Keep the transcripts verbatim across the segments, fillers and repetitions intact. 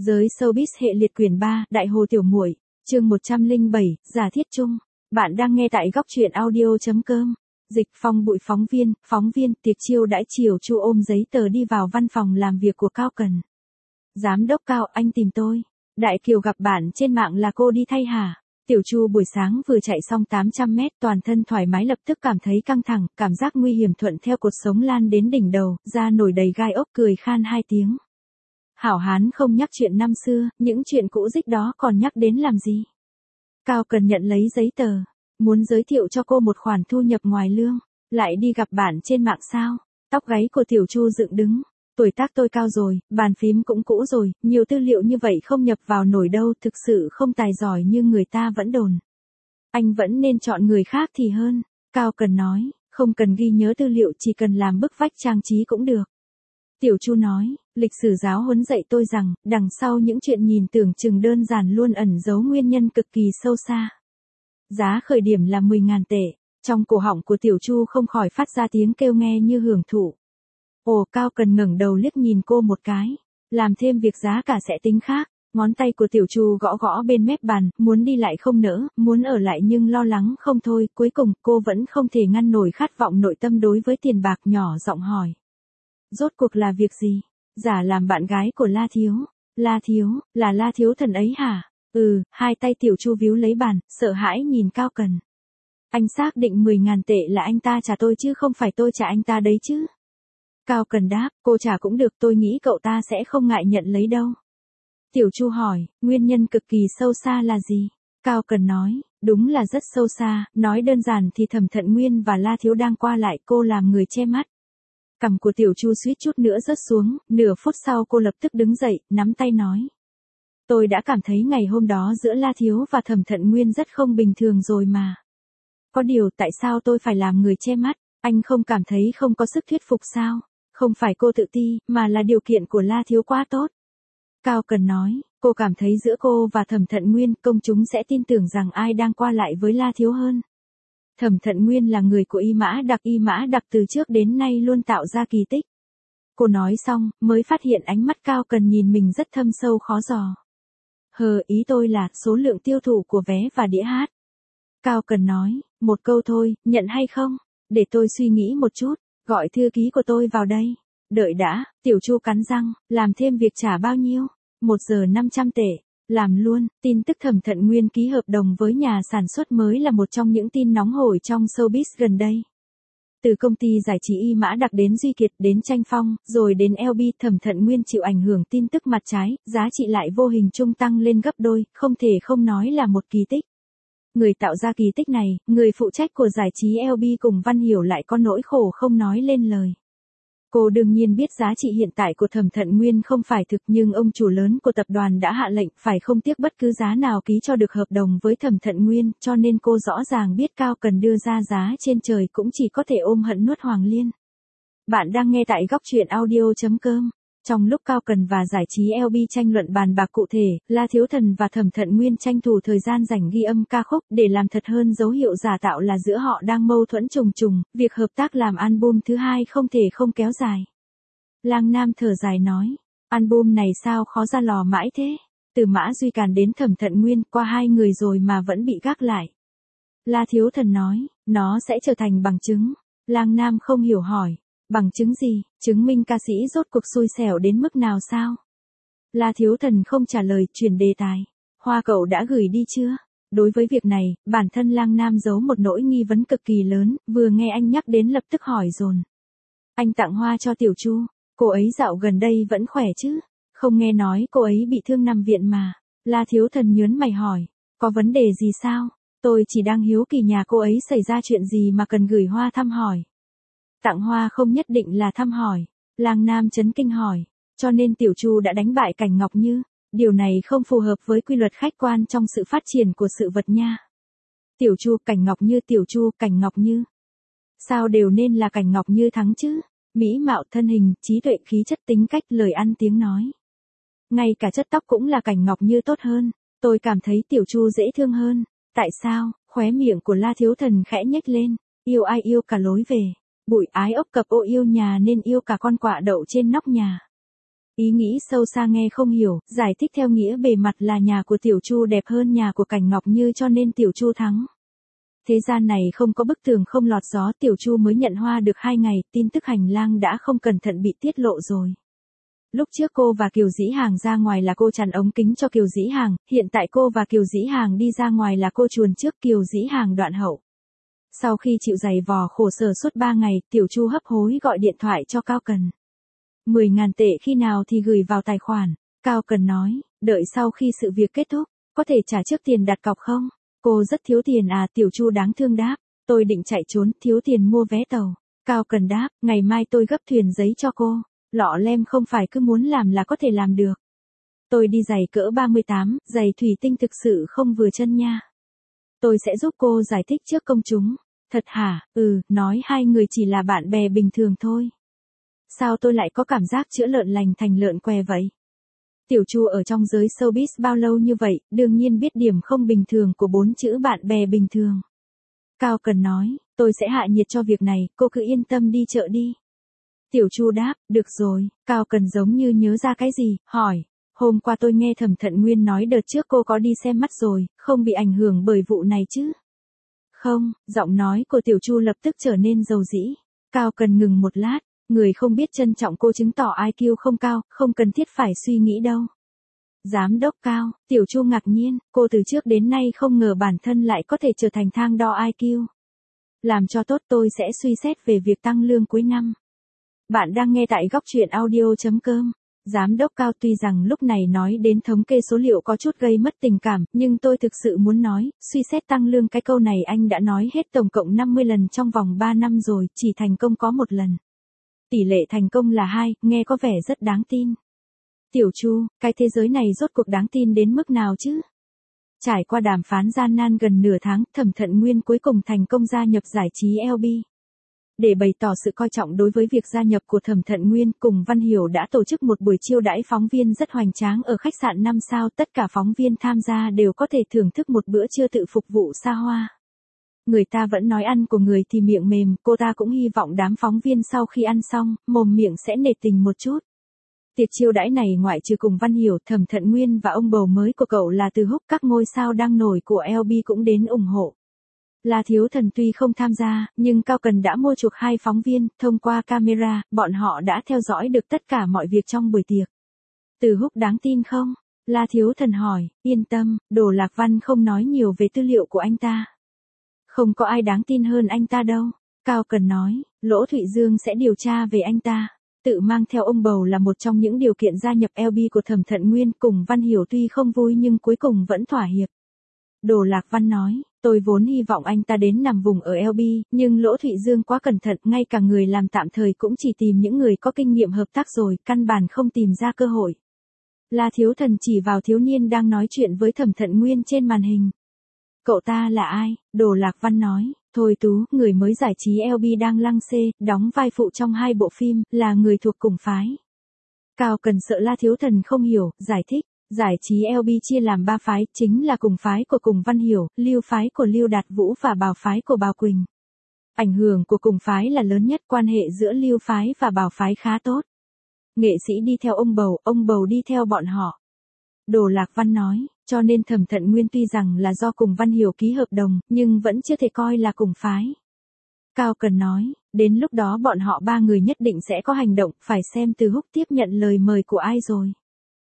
Giới showbiz hệ liệt quyển ba, Đại Hồ Tiểu Muội, chương một trăm lẻ bảy, Giả Thiết Trung. Bạn đang nghe tại góc truyện audio chấm com. Dịch Phong Bụi phóng viên, phóng viên, tiệc chiêu đãi chiều Chu ôm giấy tờ đi vào văn phòng làm việc của Cao Cần. Giám đốc Cao, anh tìm tôi. Đại Kiều gặp bạn trên mạng là cô đi thay hả? Tiểu Chu buổi sáng vừa chạy xong tám trăm mét, toàn thân thoải mái lập tức cảm thấy căng thẳng, cảm giác nguy hiểm thuận theo cột sống lan đến đỉnh đầu, da nổi đầy gai ốc, cười khan hai tiếng. Hảo hán không nhắc chuyện năm xưa, những chuyện cũ dích đó còn nhắc đến làm gì? Cao Cần nhận lấy giấy tờ, muốn giới thiệu cho cô một khoản thu nhập ngoài lương, lại đi gặp bạn trên mạng sao? Tóc gáy của Tiểu Chu dựng đứng. Tuổi tác tôi cao rồi, bàn phím cũng cũ rồi, nhiều tư liệu như vậy không nhập vào nổi đâu, thực sự không tài giỏi như người ta vẫn đồn. Anh vẫn nên chọn người khác thì hơn. Cao Cần nói, không cần ghi nhớ tư liệu, chỉ cần làm bức vách trang trí cũng được. Tiểu Chu nói, lịch sử giáo huấn dạy tôi rằng, đằng sau những chuyện nhìn tưởng chừng đơn giản luôn ẩn giấu nguyên nhân cực kỳ sâu xa. Giá khởi điểm là mười nghìn tệ, trong cổ họng của Tiểu Chu không khỏi phát ra tiếng kêu nghe như hưởng thụ. Ồ, Cao Cần ngẩng đầu liếc nhìn cô một cái, làm thêm việc giá cả sẽ tính khác. Ngón tay của Tiểu Chu gõ gõ bên mép bàn, muốn đi lại không nỡ, muốn ở lại nhưng lo lắng không thôi, cuối cùng cô vẫn không thể ngăn nổi khát vọng nội tâm đối với tiền bạc, nhỏ giọng hỏi. Rốt cuộc là việc gì? Giả làm bạn gái của La Thiếu. La Thiếu, là La Thiếu Thần ấy hả? Ừ, hai tay Tiểu Chu víu lấy bàn, sợ hãi nhìn Cao Cần. Anh xác định mười nghìn tệ là anh ta trả tôi chứ không phải tôi trả anh ta đấy chứ? Cao Cần đáp, cô trả cũng được, tôi nghĩ cậu ta sẽ không ngại nhận lấy đâu. Tiểu Chu hỏi, nguyên nhân cực kỳ sâu xa là gì? Cao Cần nói, đúng là rất sâu xa, nói đơn giản thì Thẩm Thận Nguyên và La Thiếu đang qua lại, cô làm người che mắt. Cằm của Tiểu Chu suýt chút nữa rớt xuống, nửa phút sau cô lập tức đứng dậy, nắm tay nói. Tôi đã cảm thấy ngày hôm đó giữa La Thiếu và Thẩm Thận Nguyên rất không bình thường rồi mà. Có điều tại sao tôi phải làm người che mắt, anh không cảm thấy không có sức thuyết phục sao? Không phải cô tự ti, mà là điều kiện của La Thiếu quá tốt. Cao Cần nói, cô cảm thấy giữa cô và Thẩm Thận Nguyên, công chúng sẽ tin tưởng rằng ai đang qua lại với La Thiếu hơn. Thẩm Thận Nguyên là người của Y Mã Đặc, Y Mã Đặc từ trước đến nay luôn tạo ra kỳ tích. Cô nói xong, mới phát hiện ánh mắt Cao Cần nhìn mình rất thâm sâu khó dò. Hờ, ý tôi là số lượng tiêu thụ của vé và đĩa hát. Cao Cần nói, một câu thôi, nhận hay không? Để tôi suy nghĩ một chút, gọi thư ký của tôi vào đây. Đợi đã, Tiểu Chu cắn răng, làm thêm việc trả bao nhiêu? Một giờ năm trăm tệ. Làm luôn, tin tức Thẩm Thận Nguyên ký hợp đồng với nhà sản xuất mới là một trong những tin nóng hổi trong showbiz gần đây. Từ công ty giải trí Y Mã Đặc đến Duy Kiệt đến Tranh Phong, rồi đến lờ bê, Thẩm Thận Nguyên chịu ảnh hưởng tin tức mặt trái, giá trị lại vô hình chung tăng lên gấp đôi, không thể không nói là một kỳ tích. Người tạo ra kỳ tích này, người phụ trách của giải trí lờ bê cùng Văn Hiểu lại có nỗi khổ không nói lên lời. Cô đương nhiên biết giá trị hiện tại của Thẩm Thận Nguyên không phải thực, nhưng ông chủ lớn của tập đoàn đã hạ lệnh phải không tiếc bất cứ giá nào ký cho được hợp đồng với Thẩm Thận Nguyên, cho nên cô rõ ràng biết Cao Cần đưa ra giá trên trời cũng chỉ có thể ôm hận nuốt Hoàng Liên. Bạn đang nghe tại góc truyện audio chấm com. Trong lúc Cao Cần và giải trí lờ bê tranh luận bàn bạc cụ thể, La Thiếu Thần và Thẩm Thận Nguyên tranh thủ thời gian rảnh ghi âm ca khúc để làm thật hơn dấu hiệu giả tạo là giữa họ đang mâu thuẫn trùng trùng, việc hợp tác làm album thứ hai không thể không kéo dài. Lang Nam thở dài nói, album này sao khó ra lò mãi thế? Từ Mã Duy Càn đến Thẩm Thận Nguyên, qua hai người rồi mà vẫn bị gác lại. La Thiếu Thần nói, nó sẽ trở thành bằng chứng. Lang Nam không hiểu hỏi. Bằng chứng gì, chứng minh ca sĩ rốt cuộc xui xẻo đến mức nào sao? La Thiếu Thần không trả lời, chuyển đề tài. Hoa cậu đã gửi đi chưa? Đối với việc này, bản thân Lang Nam giấu một nỗi nghi vấn cực kỳ lớn, vừa nghe anh nhắc đến lập tức hỏi dồn. Anh tặng hoa cho Tiểu Chu, cô ấy dạo gần đây vẫn khỏe chứ? Không nghe nói cô ấy bị thương nằm viện mà. La Thiếu Thần nhớn mày hỏi, có vấn đề gì sao? Tôi chỉ đang hiếu kỳ nhà cô ấy xảy ra chuyện gì mà cần gửi hoa thăm hỏi. Tặng hoa không nhất định là thăm hỏi. Lang Nam chấn kinh hỏi, cho nên Tiểu Chu đã đánh bại Cảnh Ngọc Như. Điều này không phù hợp với quy luật khách quan trong sự phát triển của sự vật nha. Tiểu Chu, Cảnh Ngọc Như, Tiểu Chu, Cảnh Ngọc Như. Sao đều nên là Cảnh Ngọc Như thắng chứ? Mỹ mạo, thân hình, trí tuệ, khí chất, tính cách, lời ăn tiếng nói. Ngay cả chất tóc cũng là Cảnh Ngọc Như tốt hơn. Tôi cảm thấy Tiểu Chu dễ thương hơn. Tại sao? Khóe miệng của La Thiếu Thần khẽ nhếch lên. Yêu ai yêu cả lối về. Bụi ái ốc cập ô yêu nhà nên yêu cả con quạ đậu trên nóc nhà. Ý nghĩ sâu xa nghe không hiểu, giải thích theo nghĩa bề mặt là nhà của Tiểu Chu đẹp hơn nhà của Cảnh Ngọc Như cho nên Tiểu Chu thắng. Thế gian này không có bức tường không lọt gió, Tiểu Chu mới nhận hoa được hai ngày, tin tức hành lang đã không cẩn thận bị tiết lộ rồi. Lúc trước cô và Kiều Dĩ Hàng ra ngoài là cô chặn ống kính cho Kiều Dĩ Hàng, hiện tại cô và Kiều Dĩ Hàng đi ra ngoài là cô chuồn trước Kiều Dĩ Hàng đoạn hậu. Sau khi chịu giày vò khổ sở suốt ba ngày, Tiểu Chu hấp hối gọi điện thoại cho Cao Cần. mười ngàn tệ khi nào thì gửi vào tài khoản, Cao Cần nói, đợi sau khi sự việc kết thúc, có thể trả trước tiền đặt cọc không? Cô rất thiếu tiền à, Tiểu Chu đáng thương đáp, tôi định chạy trốn, thiếu tiền mua vé tàu. Cao Cần đáp, ngày mai tôi gấp thuyền giấy cho cô. Lọ lem không phải cứ muốn làm là có thể làm được. Tôi đi giày cỡ ba mươi tám, giày thủy tinh thực sự không vừa chân nha. Tôi sẽ giúp cô giải thích trước công chúng. Thật hả? Ừ, nói hai người chỉ là bạn bè bình thường thôi. Sao tôi lại có cảm giác chữa lợn lành thành lợn què vậy? Tiểu Chu ở trong giới showbiz bao lâu như vậy, đương nhiên biết điểm không bình thường của bốn chữ bạn bè bình thường. Cao Cần nói, tôi sẽ hạ nhiệt cho việc này, cô cứ yên tâm đi chợ đi. Tiểu Chu đáp, được rồi. Cao Cần giống như nhớ ra cái gì, hỏi, hôm qua tôi nghe Thẩm Thận Nguyên nói đợt trước cô có đi xem mắt rồi, không bị ảnh hưởng bởi vụ này chứ? Không, giọng nói của Tiểu Chu lập tức trở nên dầu dĩ. Cao Cần ngừng một lát, người không biết trân trọng cô chứng tỏ i kiu không cao, không cần thiết phải suy nghĩ đâu. Giám đốc Cao, Tiểu Chu ngạc nhiên, cô từ trước đến nay không ngờ bản thân lại có thể trở thành thang đo i kiu. Làm cho tốt tôi sẽ suy xét về việc tăng lương cuối năm. Bạn đang nghe tại góc truyện audio chấm com. Giám đốc Cao tuy rằng lúc này nói đến thống kê số liệu có chút gây mất tình cảm, nhưng tôi thực sự muốn nói, suy xét tăng lương cái câu này anh đã nói hết tổng cộng năm mươi lần trong vòng ba năm rồi, chỉ thành công có một lần. Tỷ lệ thành công là hai, nghe có vẻ rất đáng tin. Tiểu Chu, cái thế giới này rốt cuộc đáng tin đến mức nào chứ? Trải qua đàm phán gian nan gần nửa tháng, Thẩm Thận Nguyên cuối cùng thành công gia nhập giải trí lờ bê. Để bày tỏ sự coi trọng đối với việc gia nhập của Thẩm Thận Nguyên, cùng Văn Hiểu đã tổ chức một buổi chiêu đãi phóng viên rất hoành tráng ở khách sạn năm sao, tất cả phóng viên tham gia đều có thể thưởng thức một bữa trưa tự phục vụ xa hoa. Người ta vẫn nói ăn của người thì miệng mềm, cô ta cũng hy vọng đám phóng viên sau khi ăn xong, mồm miệng sẽ nể tình một chút. Tiệc chiêu đãi này ngoại trừ cùng Văn Hiểu, Thẩm Thận Nguyên và ông bầu mới của cậu là Từ Húc, các ngôi sao đang nổi của lờ bê cũng đến ủng hộ. La Thiếu Thần tuy không tham gia, nhưng Cao Cần đã mua chuộc hai phóng viên, thông qua camera, bọn họ đã theo dõi được tất cả mọi việc trong buổi tiệc. Từ Húc đáng tin không? La Thiếu Thần hỏi, yên tâm, Đồ Lạc Văn không nói nhiều về tư liệu của anh ta. Không có ai đáng tin hơn anh ta đâu. Cao Cần nói, Lỗ Thụy Dương sẽ điều tra về anh ta. Tự mang theo ông bầu là một trong những điều kiện gia nhập lờ bê của Thẩm Thận Nguyên, cùng Văn Hiểu tuy không vui nhưng cuối cùng vẫn thỏa hiệp. Đồ Lạc Văn nói, tôi vốn hy vọng anh ta đến nằm vùng ở lờ bê, nhưng Lỗ Thụy Dương quá cẩn thận, ngay cả người làm tạm thời cũng chỉ tìm những người có kinh nghiệm hợp tác rồi, căn bản không tìm ra cơ hội. La Thiếu Thần chỉ vào thiếu niên đang nói chuyện với Thẩm Thận Nguyên trên màn hình. Cậu ta là ai? Đồ Lạc Văn nói, Thôi Tú, người mới giải trí lờ bê đang lăng xê, đóng vai phụ trong hai bộ phim, là người thuộc cùng phái. Cao Cần sợ La Thiếu Thần không hiểu, giải thích. Giải trí lờ bê chia làm ba phái, chính là cùng phái của cùng Văn Hiểu, Lưu phái của Lưu Đạt Vũ và Bảo phái của Bảo Quỳnh. Ảnh hưởng của cùng phái là lớn nhất, quan hệ giữa Lưu phái và Bảo phái khá tốt. Nghệ sĩ đi theo ông bầu, ông bầu đi theo bọn họ. Đồ Lạc Văn nói, cho nên Thẩm Thận Nguyên tuy rằng là do cùng Văn Hiểu ký hợp đồng, nhưng vẫn chưa thể coi là cùng phái. Cao Cần nói, đến lúc đó bọn họ ba người nhất định sẽ có hành động, phải xem Từ Húc tiếp nhận lời mời của ai rồi.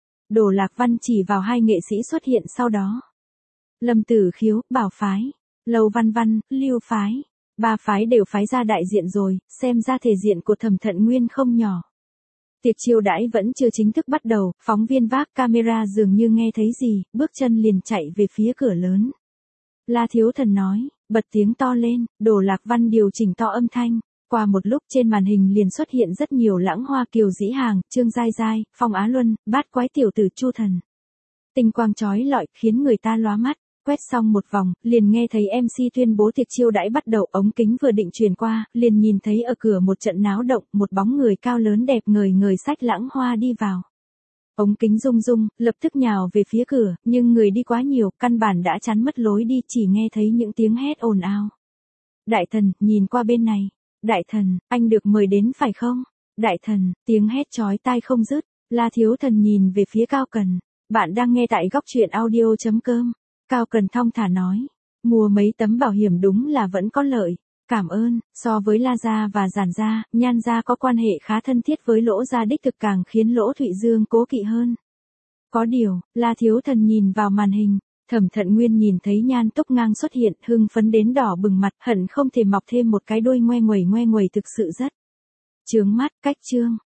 Đồ Lạc Văn chỉ vào hai nghệ sĩ xuất hiện sau đó. Lâm Tử Khiếu, Bảo phái. Lầu Văn Văn, Lưu phái. Ba phái đều phái ra đại diện rồi, xem ra thể diện của Thẩm Thận Nguyên không nhỏ. Tiệc chiêu đãi vẫn chưa chính thức bắt đầu, phóng viên vác camera dường như nghe thấy gì, bước chân liền chạy về phía cửa lớn. La Thiếu Thần nói, bật tiếng to lên, Đồ Lạc Văn điều chỉnh to âm thanh. Qua một lúc trên màn hình liền xuất hiện rất nhiều lãng hoa, Kiều Dĩ Hàng, Trương Giai Giai, Phong Á Luân, bát quái tiểu tử Chu Thần. Tinh quang chói lọi, khiến người ta lóa mắt. Quét xong một vòng, liền nghe thấy em xê tuyên bố tiệc chiêu đãi bắt đầu, ống kính vừa định truyền qua, liền nhìn thấy ở cửa một trận náo động, một bóng người cao lớn đẹp ngời ngời xách lãng hoa đi vào. Ống kính rung rung, lập tức nhào về phía cửa, nhưng người đi quá nhiều, căn bản đã chắn mất lối đi, chỉ nghe thấy những tiếng hét ồn ào. Đại thần, nhìn qua bên này. Đại thần, anh được mời đến phải không? Đại thần, tiếng hét chói tai không dứt. La Thiếu Thần nhìn về phía Cao Cần. Bạn đang nghe tại góc truyện audio.com. Cao Cần thong thả nói. Mua mấy tấm bảo hiểm đúng là vẫn có lợi. Cảm ơn, so với La Gia và Giản Gia, Nhan Gia có quan hệ khá thân thiết với Lỗ Gia đích thực càng khiến Lỗ Thụy Dương cố kỵ hơn. Có điều, La Thiếu Thần nhìn vào màn hình. Thẩm Thận Nguyên nhìn thấy Nhan Túc Ngang xuất hiện, hưng phấn đến đỏ bừng mặt, hận không thể mọc thêm một cái đuôi ngoe nguẩy ngoe nguẩy thực sự rất chướng mắt. Cách chương